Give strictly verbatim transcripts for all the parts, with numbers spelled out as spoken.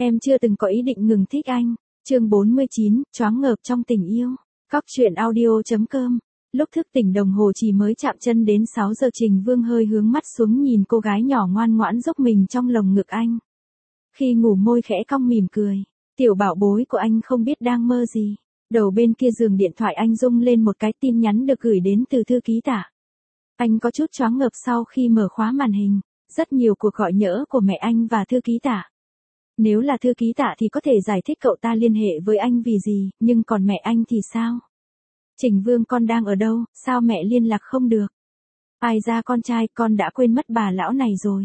Em chưa từng có ý định ngừng thích anh. Chương bốn mươi chín, choáng ngợp trong tình yêu. Cóc truyện audio chấm com. Lúc thức tỉnh đồng hồ chỉ mới chạm chân đến sáu giờ, Trình Vương hơi hướng mắt xuống nhìn cô gái nhỏ ngoan ngoãn dốc mình trong lồng ngực anh. Khi ngủ môi khẽ cong mỉm cười. Tiểu bảo bối của anh không biết đang mơ gì. Đầu bên kia giường điện thoại anh rung lên một cái tin nhắn được gửi đến từ thư ký Tạ. Anh có chút choáng ngợp sau khi mở khóa màn hình. Rất nhiều cuộc gọi nhỡ của mẹ anh và thư ký Tạ. Nếu là thư ký Tạ thì có thể giải thích cậu ta liên hệ với anh vì gì, nhưng còn mẹ anh thì sao? Trình Vương, con đang ở đâu, sao mẹ liên lạc không được? Ai ra con trai, con đã quên mất bà lão này rồi.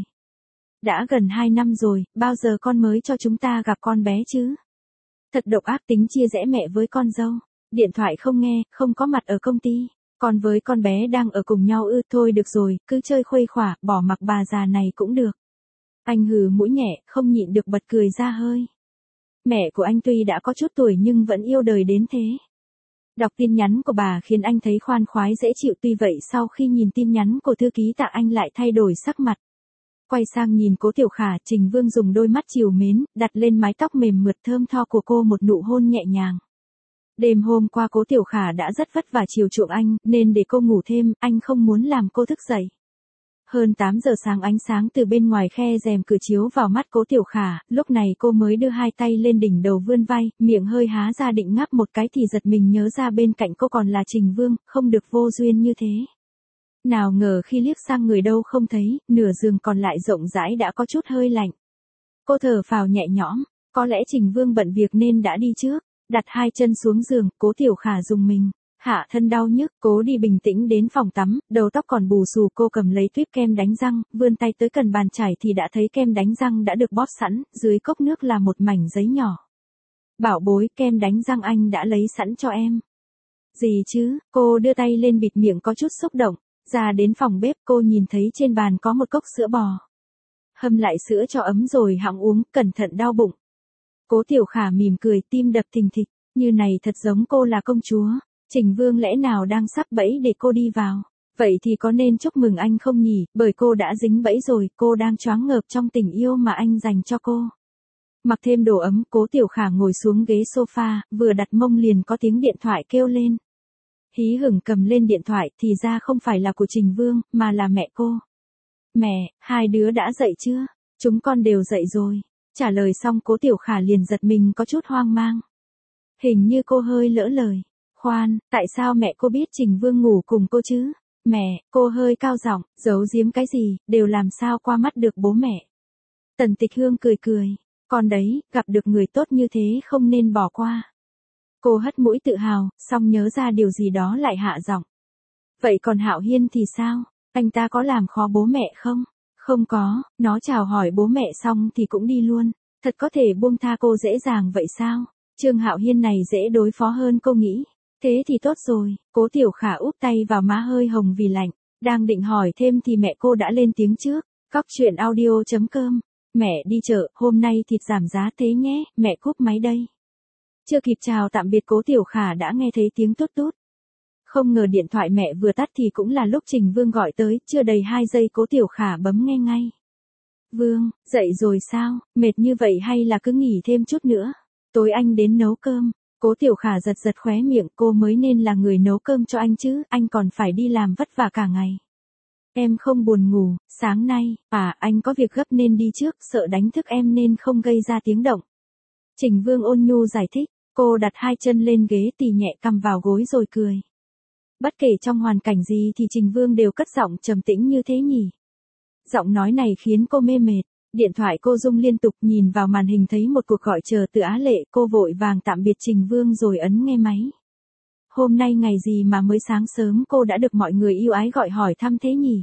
Đã gần hai năm rồi, bao giờ con mới cho chúng ta gặp con bé chứ? Thật độc ác, tính chia rẽ mẹ với con dâu. Điện thoại không nghe, không có mặt ở công ty. Con với con bé đang ở cùng nhau ư? Thôi được rồi, cứ chơi khuây khỏa, bỏ mặc bà già này cũng được. Anh hừ mũi nhẹ, không nhịn được bật cười ra hơi. Mẹ của anh tuy đã có chút tuổi nhưng vẫn yêu đời đến thế. Đọc tin nhắn của bà khiến anh thấy khoan khoái dễ chịu, tuy vậy sau khi nhìn tin nhắn của thư ký Tạ anh lại thay đổi sắc mặt. Quay sang nhìn Cố Tiểu Khả, Trình Vương dùng đôi mắt trìu mến, đặt lên mái tóc mềm mượt thơm tho của cô một nụ hôn nhẹ nhàng. Đêm hôm qua Cố Tiểu Khả đã rất vất vả chiều chuộng anh, nên để cô ngủ thêm, anh không muốn làm cô thức dậy. Hơn tám giờ sáng, ánh sáng từ bên ngoài khe rèm cửa chiếu vào mắt Cố Tiểu Khả, lúc này cô mới đưa hai tay lên đỉnh đầu vươn vai, miệng hơi há ra định ngáp một cái thì giật mình nhớ ra bên cạnh cô còn là Trình Vương, không được vô duyên như thế. Nào ngờ khi liếc sang người đâu không thấy, nửa giường còn lại rộng rãi đã có chút hơi lạnh. Cô thở phào nhẹ nhõm, có lẽ Trình Vương bận việc nên đã đi trước, đặt hai chân xuống giường, Cố Tiểu Khả dùng mình. Hạ thân đau nhức, cố đi bình tĩnh đến phòng tắm, đầu tóc còn bù xù, cô cầm lấy tuyếp kem đánh răng, vươn tay tới cần bàn chải thì đã thấy kem đánh răng đã được bóp sẵn, dưới cốc nước là một mảnh giấy nhỏ. Bảo bối, kem đánh răng anh đã lấy sẵn cho em. Gì chứ, cô đưa tay lên bịt miệng có chút xúc động, ra đến phòng bếp cô nhìn thấy trên bàn có một cốc sữa bò. Hâm lại sữa cho ấm rồi hẵng uống, cẩn thận đau bụng. Cố Tiểu Khả mỉm cười, tim đập thình thịch, như này thật giống cô là công chúa. Trình Vương lẽ nào đang sắp bẫy để cô đi vào? Vậy thì có nên chúc mừng anh không nhỉ, bởi cô đã dính bẫy rồi, cô đang choáng ngợp trong tình yêu mà anh dành cho cô. Mặc thêm đồ ấm, Cố Tiểu Khả ngồi xuống ghế sofa, vừa đặt mông liền có tiếng điện thoại kêu lên. Hí hửng cầm lên điện thoại thì ra không phải là của Trình Vương, mà là mẹ cô. Mẹ, hai đứa đã dậy chưa? Chúng con đều dậy rồi. Trả lời xong Cố Tiểu Khả liền giật mình có chút hoang mang. Hình như cô hơi lỡ lời. Khoan, tại sao mẹ cô biết Trình Vương ngủ cùng cô chứ? Mẹ, cô hơi cao giọng, giấu giếm cái gì, đều làm sao qua mắt được bố mẹ. Tần Tịch Hương cười cười, con đấy, gặp được người tốt như thế không nên bỏ qua. Cô hất mũi tự hào, xong nhớ ra điều gì đó lại hạ giọng. Vậy còn Hạo Hiên thì sao? Anh ta có làm khó bố mẹ không? Không có, nó chào hỏi bố mẹ xong thì cũng đi luôn. Thật có thể buông tha cô dễ dàng vậy sao? Trương Hạo Hiên này dễ đối phó hơn cô nghĩ. Thế thì tốt rồi, Cố Tiểu Khả úp tay vào má hơi hồng vì lạnh, đang định hỏi thêm thì mẹ cô đã lên tiếng trước. Cóc truyện audio chấm com. Mẹ đi chợ, hôm nay thịt giảm giá thế nhé, mẹ cúp máy đây. Chưa kịp chào tạm biệt Cố Tiểu Khả đã nghe thấy tiếng tút tút. Không ngờ điện thoại mẹ vừa tắt thì cũng là lúc Trình Vương gọi tới, chưa đầy hai giây Cố Tiểu Khả bấm nghe ngay. Vương, dậy rồi sao, mệt như vậy hay là cứ nghỉ thêm chút nữa? Tối anh đến nấu cơm. Cố Tiểu Khả giật giật khóe miệng, cô mới nên là người nấu cơm cho anh chứ, anh còn phải đi làm vất vả cả ngày. Em không buồn ngủ, sáng nay, à anh có việc gấp nên đi trước, sợ đánh thức em nên không gây ra tiếng động. Trình Vương ôn nhu giải thích, cô đặt hai chân lên ghế tì nhẹ cằm vào gối rồi cười. Bất kể trong hoàn cảnh gì thì Trình Vương đều cất giọng trầm tĩnh như thế nhỉ. Giọng nói này khiến cô mê mệt. Điện thoại cô rung liên tục, nhìn vào màn hình thấy một cuộc gọi chờ từ Á Lệ, cô vội vàng tạm biệt Trình Vương rồi ấn nghe máy. Hôm nay ngày gì mà mới sáng sớm cô đã được mọi người yêu ái gọi hỏi thăm thế nhỉ?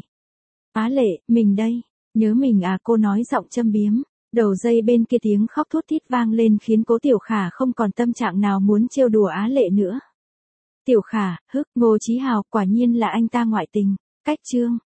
Á Lệ, mình đây, nhớ mình à, cô nói giọng châm biếm. Đầu dây bên kia tiếng khóc thút thít vang lên khiến Cố Tiểu Khả không còn tâm trạng nào muốn trêu đùa Á Lệ nữa. Tiểu Khả, hức, Ngô Chí Hào, quả nhiên là anh ta ngoại tình. Cách chương.